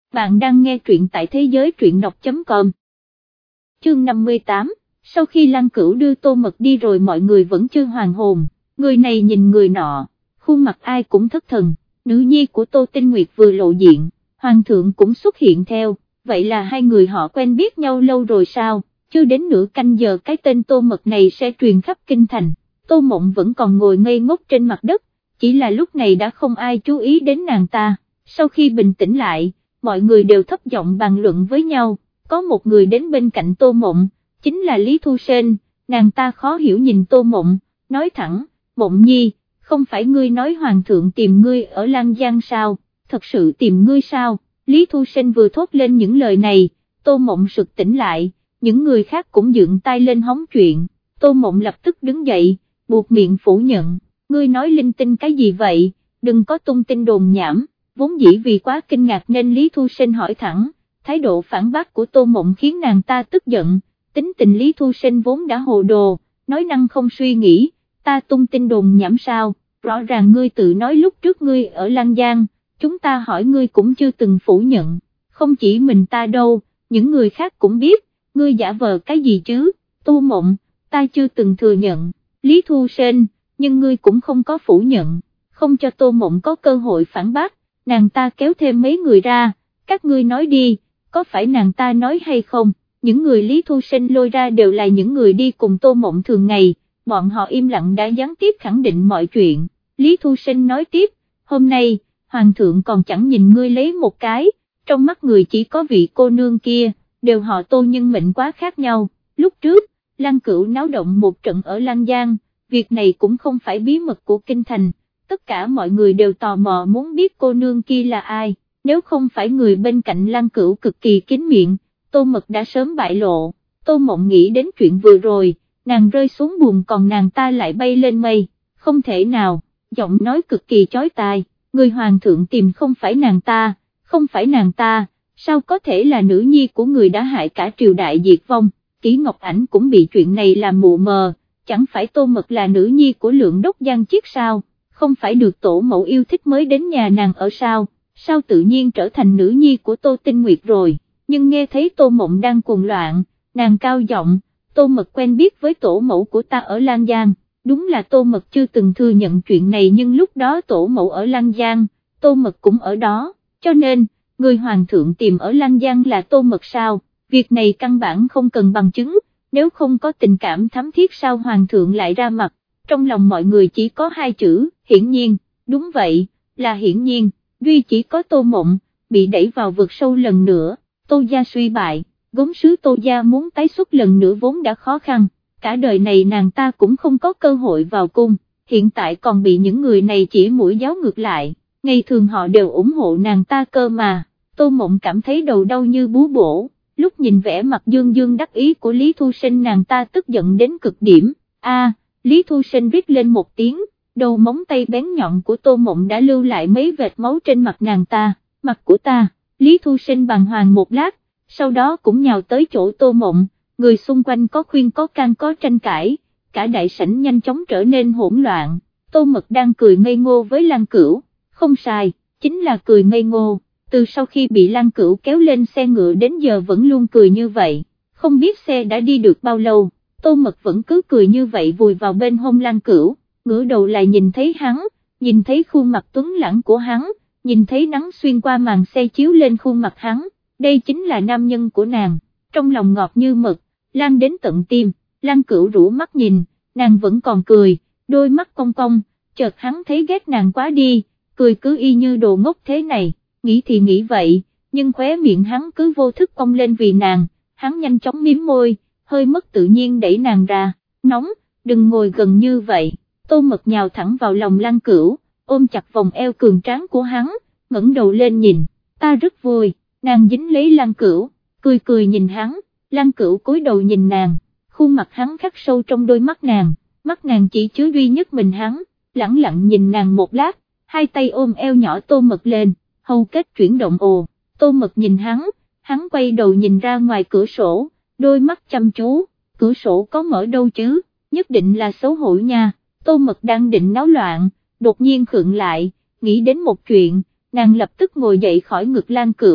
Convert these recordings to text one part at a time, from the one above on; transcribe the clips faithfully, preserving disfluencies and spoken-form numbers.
bạn đang nghe truyện tại thế giới truyện đọc chấm com. Chương năm mươi tám, sau khi Lăng Cửu đưa Tô Mật đi rồi mọi người vẫn chưa hoàn hồn, người này nhìn người nọ, khuôn mặt ai cũng thất thần, nữ nhi của Tô Tinh Nguyệt vừa lộ diện, hoàng thượng cũng xuất hiện theo, vậy là hai người họ quen biết nhau lâu rồi sao? Chưa đến nửa canh giờ cái tên Tô Mật này sẽ truyền khắp kinh thành. Tô Mộng vẫn còn ngồi ngây ngốc trên mặt đất, chỉ là lúc này đã không ai chú ý đến nàng ta. Sau khi bình tĩnh lại, mọi người đều thấp giọng bàn luận với nhau, có một người đến bên cạnh Tô Mộng, chính là Lý Thu Sên. Nàng ta khó hiểu nhìn Tô Mộng, nói thẳng, Mộng Nhi, không phải ngươi nói hoàng thượng tìm ngươi ở Lan Giang sao, thật sự tìm ngươi sao? Lý Thu Sên vừa thốt lên những lời này, Tô Mộng sực tỉnh lại, những người khác cũng dựng tay lên hóng chuyện. Tô Mộng lập tức đứng dậy, buộc miệng phủ nhận, ngươi nói linh tinh cái gì vậy, đừng có tung tin đồn nhảm. Vốn dĩ vì quá kinh ngạc nên Lý Thu Sên hỏi thẳng, thái độ phản bác của Tô Mộng khiến nàng ta tức giận, tính tình Lý Thu Sên vốn đã hồ đồ, nói năng không suy nghĩ, ta tung tin đồn nhảm sao, rõ ràng ngươi tự nói lúc trước ngươi ở Lan Giang, chúng ta hỏi ngươi cũng chưa từng phủ nhận, không chỉ mình ta đâu, những người khác cũng biết, ngươi giả vờ cái gì chứ? Tô Mộng, ta chưa từng thừa nhận. Lý Thu Sên, nhưng ngươi cũng không có phủ nhận, không cho Tô Mộng có cơ hội phản bác, nàng ta kéo thêm mấy người ra, các ngươi nói đi, có phải nàng ta nói hay không? Những người Lý Thu Sên lôi ra đều là những người đi cùng Tô Mộng thường ngày, bọn họ im lặng đã gián tiếp khẳng định mọi chuyện. Lý Thu Sên nói tiếp, hôm nay, hoàng thượng còn chẳng nhìn ngươi lấy một cái, trong mắt người chỉ có vị cô nương kia, đều họ Tô nhưng mệnh quá khác nhau. Lúc trước, Lăng Cửu náo động một trận ở Lan Giang, việc này cũng không phải bí mật của kinh thành, tất cả mọi người đều tò mò muốn biết cô nương kia là ai, nếu không phải người bên cạnh Lăng Cửu cực kỳ kín miệng, Tô Mật đã sớm bại lộ. Tô Mộng nghĩ đến chuyện vừa rồi, nàng rơi xuống buồn còn nàng ta lại bay lên mây, không thể nào, giọng nói cực kỳ chói tai, người hoàng thượng tìm không phải nàng ta, không phải nàng ta, sao có thể là nữ nhi của người đã hại cả triều đại diệt vong? Kỷ Ngọc Ảnh cũng bị chuyện này làm mù mờ, chẳng phải Tô Mật là nữ nhi của Lượng Đốc Giang Chiết sao, không phải được tổ mẫu yêu thích mới đến nhà nàng ở sao, sao tự nhiên trở thành nữ nhi của Tô Tinh Nguyệt rồi? Nhưng nghe thấy Tô Mộng đang cuồng loạn, nàng cao giọng, Tô Mật quen biết với tổ mẫu của ta ở Lan Giang. Đúng là Tô Mật chưa từng thừa nhận chuyện này nhưng lúc đó tổ mẫu ở Lan Giang, Tô Mật cũng ở đó, cho nên, người hoàng thượng tìm ở Lan Giang là Tô Mật sao? Việc này căn bản không cần bằng chứng, nếu không có tình cảm thắm thiết sao hoàng thượng lại ra mặt? Trong lòng mọi người chỉ có hai chữ, hiển nhiên. Đúng vậy, là hiển nhiên, duy chỉ có Tô Mộng, bị đẩy vào vực sâu lần nữa. Tô gia suy bại, gốm sứ Tô gia muốn tái xuất lần nữa vốn đã khó khăn, cả đời này nàng ta cũng không có cơ hội vào cung, hiện tại còn bị những người này chỉ mũi giáo ngược lại, ngày thường họ đều ủng hộ nàng ta cơ mà. Tô Mộng cảm thấy đầu đau như búa bổ, lúc nhìn vẻ mặt dương dương đắc ý của Lý Thu Sên nàng ta tức giận đến cực điểm. A, Lý Thu Sên rít lên một tiếng, đầu móng tay bén nhọn của Tô Mộng đã lưu lại mấy vệt máu trên mặt nàng ta. Mặt của ta? Lý Thu Sên bàng hoàng một lát, sau đó cũng nhào tới chỗ Tô Mộng, người xung quanh có khuyên có can có tranh cãi, cả đại sảnh nhanh chóng trở nên hỗn loạn. Tô Mật đang cười ngây ngô với Lăng Cửu, không sai, chính là cười ngây ngô, từ sau khi bị Lăng Cửu kéo lên xe ngựa đến giờ vẫn luôn cười như vậy, không biết xe đã đi được bao lâu, Tô Mật vẫn cứ cười như vậy vùi vào bên hông Lăng Cửu, ngửa đầu lại nhìn thấy hắn, nhìn thấy khuôn mặt tuấn lãng của hắn, nhìn thấy nắng xuyên qua màn xe chiếu lên khuôn mặt hắn, đây chính là nam nhân của nàng, trong lòng ngọt như mật, lan đến tận tim. Lăng Cửu rũ mắt nhìn, nàng vẫn còn cười, đôi mắt cong cong, chợt hắn thấy ghét nàng quá đi, cười cứ y như đồ ngốc thế này, nghĩ thì nghĩ vậy, nhưng khóe miệng hắn cứ vô thức cong lên vì nàng, hắn nhanh chóng mím môi, hơi mất tự nhiên đẩy nàng ra, nóng, đừng ngồi gần như vậy. Tô Mật nhào thẳng vào lòng Lăng Cửu, ôm chặt vòng eo cường tráng của hắn, ngẩng đầu lên nhìn, ta rất vui. Nàng dính lấy Lăng Cửu, cười cười nhìn hắn, Lăng Cửu cúi đầu nhìn nàng, khuôn mặt hắn khắc sâu trong đôi mắt nàng, mắt nàng chỉ chứa duy nhất mình hắn, lẳng lặng nhìn nàng một lát, hai tay ôm eo nhỏ Tô Mật lên, hầu kết chuyển động ồ, Tô Mật nhìn hắn, hắn quay đầu nhìn ra ngoài cửa sổ, đôi mắt chăm chú, cửa sổ có mở đâu chứ, nhất định là xấu hổ nha. Tô Mật đang định náo loạn, đột nhiên khựng lại, nghĩ đến một chuyện, nàng lập tức ngồi dậy khỏi ngực Lăng Cửu,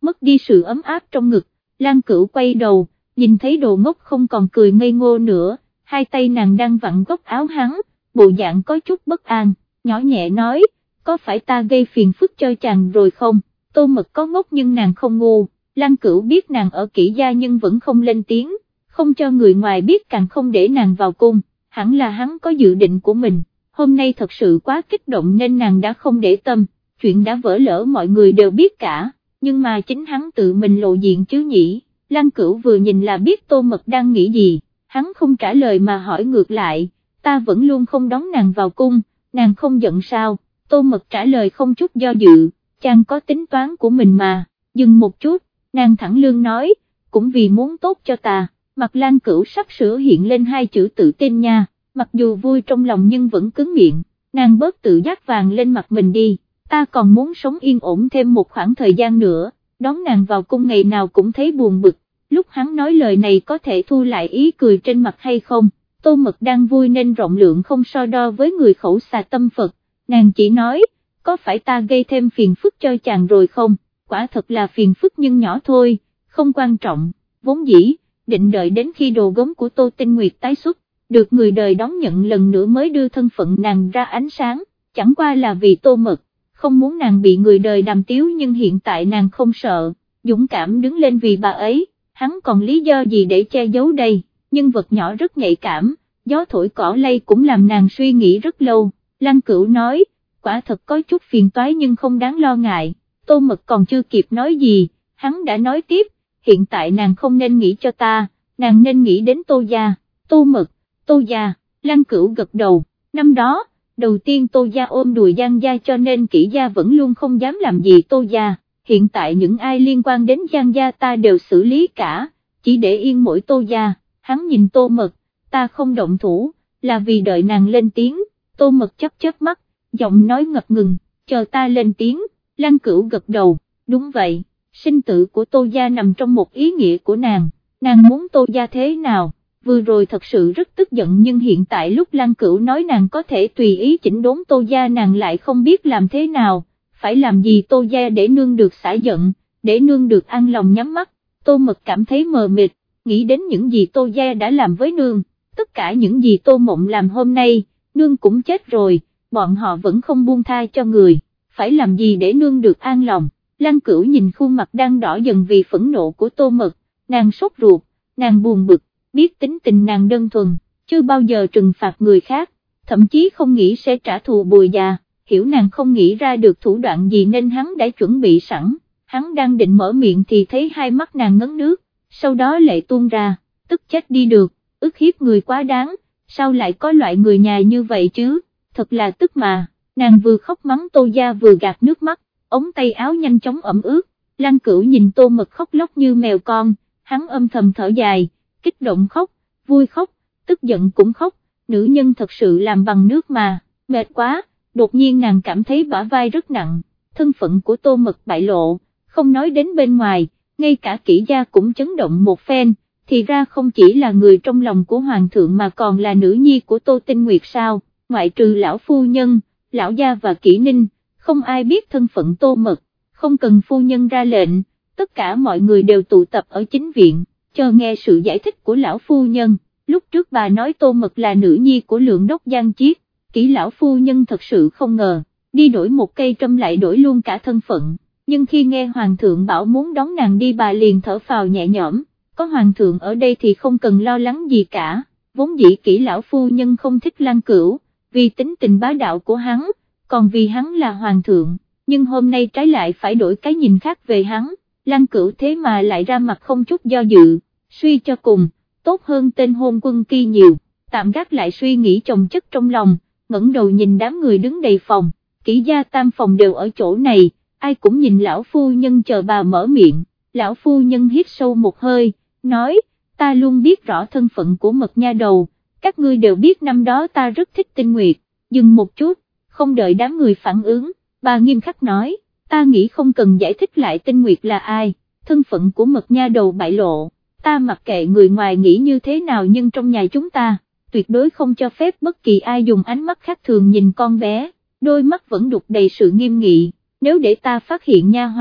mất đi sự ấm áp trong ngực. Lan Cửu quay đầu, nhìn thấy đồ ngốc không còn cười ngây ngô nữa, hai tay nàng đang vặn góc áo hắn, bộ dạng có chút bất an, nhỏ nhẹ nói, có phải ta gây phiền phức cho chàng rồi không? Tô Mật có ngốc nhưng nàng không ngu, Lan Cửu biết nàng ở Kỷ gia nhưng vẫn không lên tiếng, không cho người ngoài biết càng không để nàng vào cung, hẳn là hắn có dự định của mình, hôm nay thật sự quá kích động nên nàng đã không để tâm, chuyện đã vỡ lỡ mọi người đều biết cả, nhưng mà chính hắn tự mình lộ diện chứ nhỉ. Lan Cửu vừa nhìn là biết Tô Mật đang nghĩ gì, hắn không trả lời mà hỏi ngược lại, ta vẫn luôn không đón nàng vào cung, nàng không giận sao? Tô Mật trả lời không chút do dự, chàng có tính toán của mình mà, dừng một chút, nàng thẳng lương nói, cũng vì muốn tốt cho ta. Mặt Lan Cửu sắp sửa hiện lên hai chữ tự tin nha, mặc dù vui trong lòng nhưng vẫn cứng miệng, nàng bớt tự giác vàng lên mặt mình đi, ta còn muốn sống yên ổn thêm một khoảng thời gian nữa, đón nàng vào cung ngày nào cũng thấy buồn bực. Lúc hắn nói lời này có thể thu lại ý cười trên mặt hay không, Tô Mật đang vui nên rộng lượng không so đo với người khẩu xà tâm Phật, nàng chỉ nói, có phải ta gây thêm phiền phức cho chàng rồi không, quả thật là phiền phức nhưng nhỏ thôi, không quan trọng, vốn dĩ, định đợi đến khi đồ gốm của Tô Tinh Nguyệt tái xuất, được người đời đón nhận lần nữa mới đưa thân phận nàng ra ánh sáng, chẳng qua là vì Tô Mật, không muốn nàng bị người đời đàm tiếu nhưng hiện tại nàng không sợ, dũng cảm đứng lên vì bà ấy. Hắn còn lý do gì để che giấu đây, nhân vật nhỏ rất nhạy cảm, gió thổi cỏ lay cũng làm nàng suy nghĩ rất lâu, Lan Cửu nói, quả thật có chút phiền toái nhưng không đáng lo ngại, Tô Mật còn chưa kịp nói gì, hắn đã nói tiếp, hiện tại nàng không nên nghĩ cho ta, nàng nên nghĩ đến Tô gia. Tô Mật, Tô gia, Lan Cửu gật đầu, năm đó, đầu tiên Tô gia ôm đùi Giang gia cho nên Kỷ gia vẫn luôn không dám làm gì Tô gia. Hiện tại những ai liên quan đến Giang gia ta đều xử lý cả, chỉ để yên mỗi Tô gia. Hắn nhìn Tô Mật, ta không động thủ, là vì đợi nàng lên tiếng. Tô Mật chớp chớp mắt, giọng nói ngập ngừng, chờ ta lên tiếng. Lan Cửu gật đầu, đúng vậy, sinh tử của Tô gia nằm trong một ý nghĩa của nàng, nàng muốn Tô gia thế nào, vừa rồi thật sự rất tức giận nhưng hiện tại lúc Lan Cửu nói nàng có thể tùy ý chỉnh đốn Tô gia nàng lại không biết làm thế nào. Phải làm gì Tô gia để nương được xả giận, để nương được an lòng nhắm mắt. Tô Mật cảm thấy mờ mịt, nghĩ đến những gì Tô gia đã làm với nương, tất cả những gì Tô Mộng làm hôm nay, nương cũng chết rồi, bọn họ vẫn không buông tha cho người, phải làm gì để nương được an lòng. Lan Cửu nhìn khuôn mặt đang đỏ dần vì phẫn nộ của Tô Mật, nàng sốt ruột, nàng buồn bực, biết tính tình nàng đơn thuần, chưa bao giờ trừng phạt người khác, thậm chí không nghĩ sẽ trả thù Bùi già. Hiểu nàng không nghĩ ra được thủ đoạn gì nên hắn đã chuẩn bị sẵn, hắn đang định mở miệng thì thấy hai mắt nàng ngấn nước, sau đó lệ tuôn ra, tức chết đi được, ức hiếp người quá đáng, sao lại có loại người nhà như vậy chứ, thật là tức mà, nàng vừa khóc mắng Tô gia vừa gạt nước mắt, ống tay áo nhanh chóng ẩm ướt, Lan Cửu nhìn Tô Mật khóc lóc như mèo con, hắn âm thầm thở dài, kích động khóc, vui khóc, tức giận cũng khóc, nữ nhân thật sự làm bằng nước mà, mệt quá. Đột nhiên nàng cảm thấy bả vai rất nặng, thân phận của Tô Mật bại lộ, không nói đến bên ngoài, ngay cả Kỷ gia cũng chấn động một phen, thì ra không chỉ là người trong lòng của Hoàng thượng mà còn là nữ nhi của Tô Tinh Nguyệt sao, ngoại trừ lão phu nhân, lão gia và Kỷ Ninh, không ai biết thân phận Tô Mật, không cần phu nhân ra lệnh, tất cả mọi người đều tụ tập ở chính viện, chờ nghe sự giải thích của lão phu nhân, lúc trước bà nói Tô Mật là nữ nhi của Lượng Đốc Giang Chiết. Kỷ lão phu nhân thật sự không ngờ, đi đổi một cây trâm lại đổi luôn cả thân phận, nhưng khi nghe hoàng thượng bảo muốn đón nàng đi bà liền thở phào nhẹ nhõm, có hoàng thượng ở đây thì không cần lo lắng gì cả, vốn dĩ Kỷ lão phu nhân không thích Lan Cửu, vì tính tình bá đạo của hắn, còn vì hắn là hoàng thượng, nhưng hôm nay trái lại phải đổi cái nhìn khác về hắn, Lan Cửu thế mà lại ra mặt không chút do dự, suy cho cùng, tốt hơn tên hôn quân kia nhiều, tạm gác lại suy nghĩ chồng chất trong lòng. Ngẩng đầu nhìn đám người đứng đầy phòng, Kỷ gia tam phòng đều ở chỗ này, ai cũng nhìn lão phu nhân chờ bà mở miệng, lão phu nhân hít sâu một hơi, nói, ta luôn biết rõ thân phận của Mật nha đầu, các ngươi đều biết năm đó ta rất thích Tinh Nguyệt, dừng một chút, không đợi đám người phản ứng, bà nghiêm khắc nói, ta nghĩ không cần giải thích lại Tinh Nguyệt là ai, thân phận của Mật nha đầu bại lộ, ta mặc kệ người ngoài nghĩ như thế nào nhưng trong nhà chúng ta, tuyệt đối không cho phép bất kỳ ai dùng ánh mắt khác thường nhìn con bé, đôi mắt vẫn đục đầy sự nghiêm nghị, nếu để ta phát hiện nha hoàn,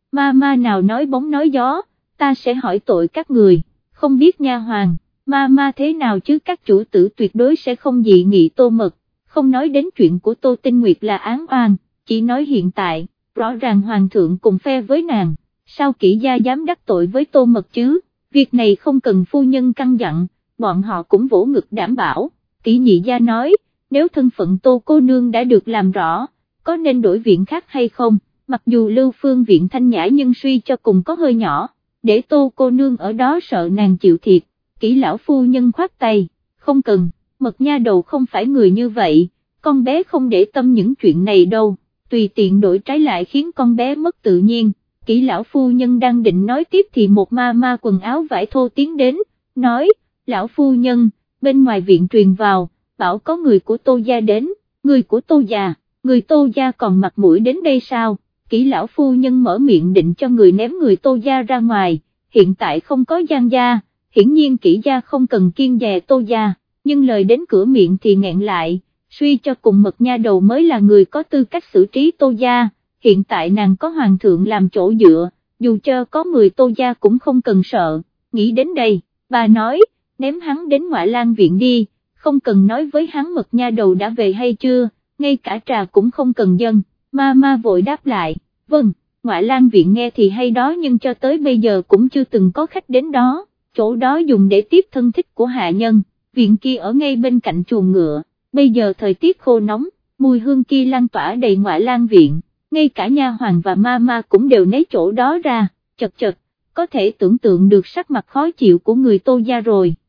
ma ma nào nói bóng nói gió, ta sẽ hỏi tội các người, không biết nha hoàng, ma ma thế nào chứ các chủ tử tuyệt đối sẽ không dị nghị Tô Mật, không nói đến chuyện của Tô Tinh Nguyệt là án oan, chỉ nói hiện tại, rõ ràng hoàng thượng cùng phe với nàng, sao kỹ gia dám đắc tội với Tô Mật chứ, việc này không cần phu nhân căn dặn, bọn họ cũng vỗ ngực đảm bảo, kỹ nhị gia nói, nếu thân phận Tô cô nương đã được làm rõ, có nên đổi viện khác hay không, mặc dù Lưu Phương viện thanh nhã nhưng suy cho cùng có hơi nhỏ, để Tô cô nương ở đó sợ nàng chịu thiệt, kỹ lão phu nhân khoát tay, không cần, Mật nha đầu không phải người như vậy, con bé không để tâm những chuyện này đâu, tùy tiện đổi trái lại khiến con bé mất tự nhiên, kỹ lão phu nhân đang định nói tiếp thì một ma ma quần áo vải thô tiến đến, nói, lão phu nhân, bên ngoài viện truyền vào, bảo có người của Tô gia đến, người của Tô gia, người Tô gia còn mặt mũi đến đây sao, kỹ lão phu nhân mở miệng định cho người ném người Tô gia ra ngoài, hiện tại không có Giang gia, hiển nhiên kỹ gia không cần kiêng dè Tô gia, nhưng lời đến cửa miệng thì nghẹn lại, suy cho cùng Mật nha đầu mới là người có tư cách xử trí Tô gia, hiện tại nàng có hoàng thượng làm chỗ dựa, dù cho có mười Tô gia cũng không cần sợ, nghĩ đến đây, bà nói, ném hắn đến Ngoại Lang viện đi, không cần nói với hắn Mật nha đầu đã về hay chưa, ngay cả trà cũng không cần dâng, ma ma vội đáp lại, vâng, Ngoại Lang viện nghe thì hay đó nhưng cho tới bây giờ cũng chưa từng có khách đến đó, chỗ đó dùng để tiếp thân thích của hạ nhân, viện kia ở ngay bên cạnh chuồng ngựa, bây giờ thời tiết khô nóng, mùi hương kia lan tỏa đầy Ngoại Lang viện, ngay cả nha hoàng và ma ma cũng đều lấy chỗ đó ra, chật chật, có thể tưởng tượng được sắc mặt khó chịu của người Tô gia rồi.